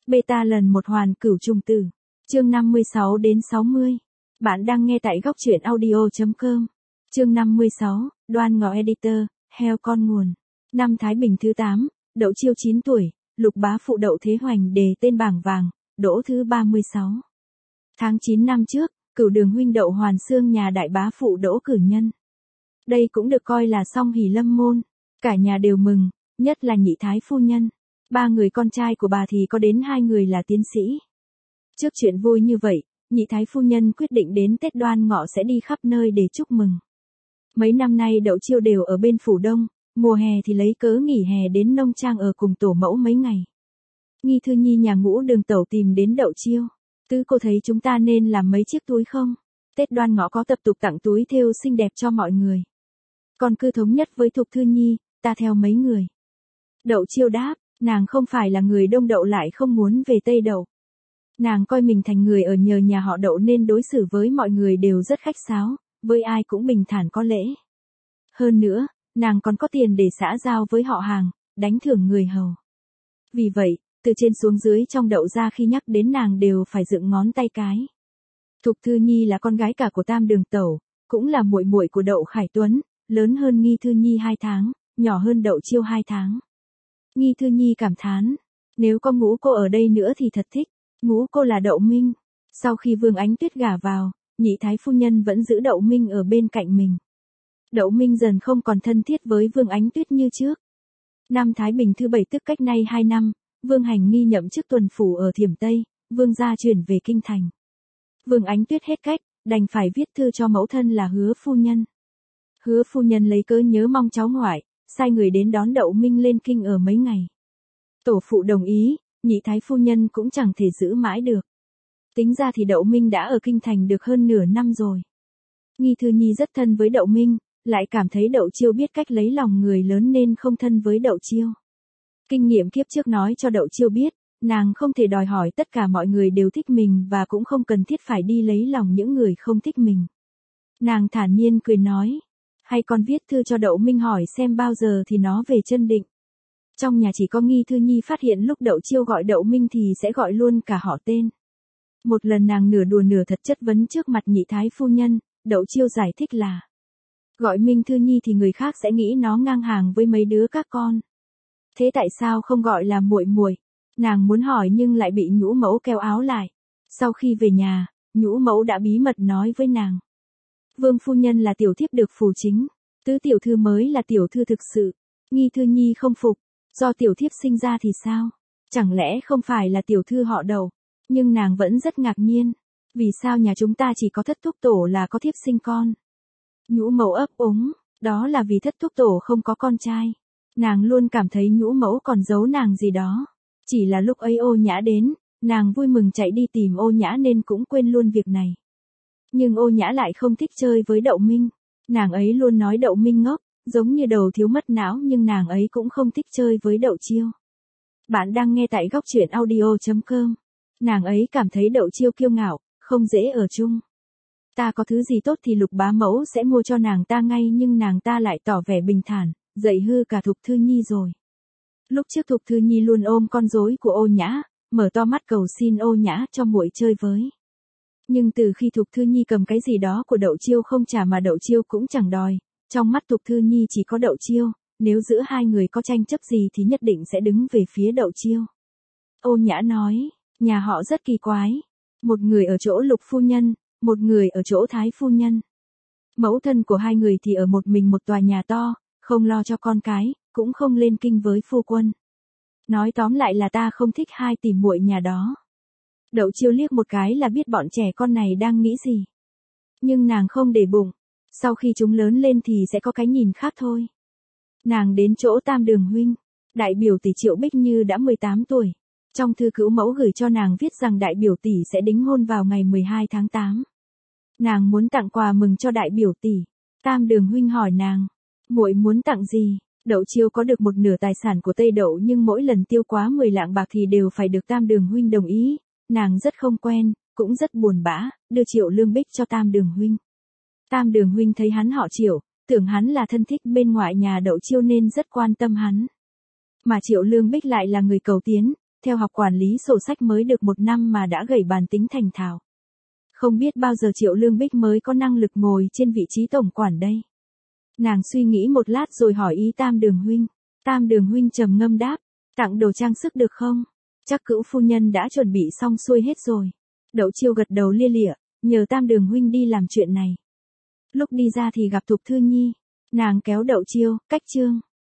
Beta lần một hoàn cửu trùng tử. Chương 56 đến 60. Bạn đang nghe tại góc truyện audio.com. Chương 56, Đoan Ngọ Editor, heo con nguồn. Năm Thái Bình thứ 8, Đậu Chiêu 9 tuổi, Lục Bá phụ Đậu Thế Hoành đề tên bảng vàng, đỗ thứ 36. Tháng 9 năm trước, Cửu Đường huynh Đậu Hoàn Xương nhà đại bá phụ đỗ cử nhân. Đây cũng được coi là song hỷ lâm môn, cả nhà đều mừng, nhất là nhị thái phu nhân. 3 người con trai của bà thì có đến 2 người là tiến sĩ. Trước chuyện vui như vậy, nhị thái phu nhân quyết định đến Tết Đoan Ngọ sẽ đi khắp nơi để chúc mừng. Mấy năm nay Đậu Chiêu đều ở bên phủ Đông, mùa hè thì lấy cớ nghỉ hè đến nông trang ở cùng tổ mẫu mấy ngày. Nghi Thư Nhi nhà Ngũ Đường tẩu tìm đến Đậu Chiêu. Tứ cô thấy chúng ta nên làm mấy chiếc túi không? Tết Đoan Ngọ có tập tục tặng túi thêu xinh đẹp cho mọi người. Còn cứ thống nhất với Thục Thư Nhi, ta theo mấy người. Đậu Chiêu đáp, nàng không phải là người Đông Đậu lại không muốn về Tây Đậu. Nàng coi mình thành người ở nhờ nhà họ Đậu nên đối xử với mọi người đều rất khách sáo, với ai cũng bình thản có lễ. Hơn nữa, nàng còn có tiền để xã giao với họ hàng, đánh thưởng người hầu. Vì vậy, từ trên xuống dưới trong Đậu gia khi nhắc đến nàng đều phải dựng ngón tay cái. Thục Thư Nhi là con gái cả của Tam Đường tẩu, cũng là muội muội của Đậu Khải Tuấn, lớn hơn Nghi Thư Nhi 2 tháng, nhỏ hơn Đậu Chiêu 2 tháng. Nghi Thư Nhi cảm thán, nếu có Ngũ cô ở đây nữa thì thật thích. Ngũ cô là Đậu Minh. Sau khi Vương Ánh Tuyết gả vào, nhị thái phu nhân vẫn giữ Đậu Minh ở bên cạnh mình. Đậu Minh dần không còn thân thiết với Vương Ánh Tuyết như trước. Năm Thái Bình thứ 7 tức cách nay 2 năm, Vương Hành Nghi nhậm chức tuần phủ ở Thiểm Tây, Vương gia chuyển về Kinh Thành. Vương Ánh Tuyết hết cách, đành phải viết thư cho mẫu thân là Hứa phu nhân. Hứa phu nhân lấy cớ nhớ mong cháu ngoại, sai người đến đón Đậu Minh lên kinh ở mấy ngày. Tổ phụ đồng ý, nhị thái phu nhân cũng chẳng thể giữ mãi được. Tính ra thì Đậu Minh đã ở Kinh Thành được hơn nửa năm rồi. Nghi Thư Nhi rất thân với Đậu Minh, lại cảm thấy Đậu Chiêu biết cách lấy lòng người lớn nên không thân với Đậu Chiêu. Kinh nghiệm kiếp trước nói cho Đậu Chiêu biết, nàng không thể đòi hỏi tất cả mọi người đều thích mình và cũng không cần thiết phải đi lấy lòng những người không thích mình. Nàng thản nhiên cười nói, hay con viết thư cho Đậu Minh hỏi xem bao giờ thì nó về Chân Định. Trong nhà chỉ có Nghi Thư Nhi phát hiện lúc Đậu Chiêu gọi Đậu Minh thì sẽ gọi luôn cả họ tên. Một lần nàng nửa đùa nửa thật chất vấn trước mặt nhị thái phu nhân, Đậu Chiêu giải thích là gọi Minh Thư Nhi thì người khác sẽ nghĩ nó ngang hàng với mấy đứa các con. Thế tại sao không gọi là muội muội? Nàng muốn hỏi nhưng lại bị Nhũ mẫu kéo áo lại. Sau khi về nhà, Nhũ mẫu đã bí mật nói với nàng. Vương phu nhân là tiểu thiếp được phủ chính, tứ tiểu thư mới là tiểu thư thực sự. Nghi Thư Nhi không phục. Do tiểu thiếp sinh ra thì sao? Chẳng lẽ không phải là tiểu thư họ Đậu? Nhưng nàng vẫn rất ngạc nhiên. Vì sao nhà chúng ta chỉ có thất thúc tổ là có thiếp sinh con? Nhũ mẫu ấp úng, đó là vì thất thúc tổ không có con trai. Nàng luôn cảm thấy Nhũ mẫu còn giấu nàng gì đó. Chỉ là lúc ấy Ô Nhã đến, nàng vui mừng chạy đi tìm Ô Nhã nên cũng quên luôn việc này. Nhưng Ô Nhã lại không thích chơi với Đậu Minh. Nàng ấy luôn nói Đậu Minh ngốc. Giống như đầu thiếu mất não nhưng nàng ấy cũng không thích chơi với Đậu Chiêu. Bạn đang nghe tại góc truyện audio.com. Nàng ấy cảm thấy Đậu Chiêu kiêu ngạo, không dễ ở chung. Ta có thứ gì tốt thì Lục bá mẫu sẽ mua cho nàng ta ngay nhưng nàng ta lại tỏ vẻ bình thản, dạy hư cả Thục Thư Nhi rồi. Lúc trước Thục Thư Nhi luôn ôm con rối của Ô Nhã, mở to mắt cầu xin Ô Nhã cho muội chơi với. Nhưng từ khi Thục Thư Nhi cầm cái gì đó của Đậu Chiêu không trả mà Đậu Chiêu cũng chẳng đòi. Trong mắt Thục Thư Nhi chỉ có Đậu Chiêu, nếu giữa hai người có tranh chấp gì thì nhất định sẽ đứng về phía Đậu Chiêu. Ô Nhã nói, nhà họ rất kỳ quái. Một người ở chỗ Lục phu nhân, một người ở chỗ Thái phu nhân. Mẫu thân của hai người thì ở một mình một tòa nhà to, không lo cho con cái, cũng không lên kinh với phu quân. Nói tóm lại là ta không thích hai tỷ muội nhà đó. Đậu Chiêu liếc một cái là biết bọn trẻ con này đang nghĩ gì. Nhưng nàng không để bụng. Sau khi chúng lớn lên thì sẽ có cái nhìn khác thôi. Nàng đến chỗ Tam Đường huynh, đại biểu tỷ Triệu Bích Như đã 18 tuổi. Trong thư cữu mẫu gửi cho nàng viết rằng đại biểu tỷ sẽ đính hôn vào ngày 12 tháng 8. Nàng muốn tặng quà mừng cho đại biểu tỷ. Tam Đường huynh hỏi nàng, muội muốn tặng gì? Đậu Chiêu có được một nửa tài sản của Tây Đậu nhưng mỗi lần tiêu quá 10 lạng bạc thì đều phải được Tam Đường huynh đồng ý. Nàng rất không quen, cũng rất buồn bã, đưa Triệu Lương Bích cho Tam Đường huynh. Tam Đường huynh thấy hắn họ Triệu, tưởng hắn là thân thích bên ngoại nhà Đậu Chiêu nên rất quan tâm hắn. Mà Triệu Lương Bích lại là người cầu tiến, theo học quản lý sổ sách mới được 1 năm mà đã gảy bàn tính thành thạo. Không biết bao giờ Triệu Lương Bích mới có năng lực ngồi trên vị trí tổng quản đây. Nàng suy nghĩ một lát rồi hỏi ý Tam Đường huynh. Tam Đường huynh trầm ngâm đáp, tặng đồ trang sức được không? Chắc Cữu phu nhân đã chuẩn bị xong xuôi hết rồi. Đậu Chiêu gật đầu lia lịa, nhờ Tam Đường huynh đi làm chuyện này. Lúc đi ra thì gặp Thục Thư Nhi, nàng kéo Đậu Chiêu, cách Trương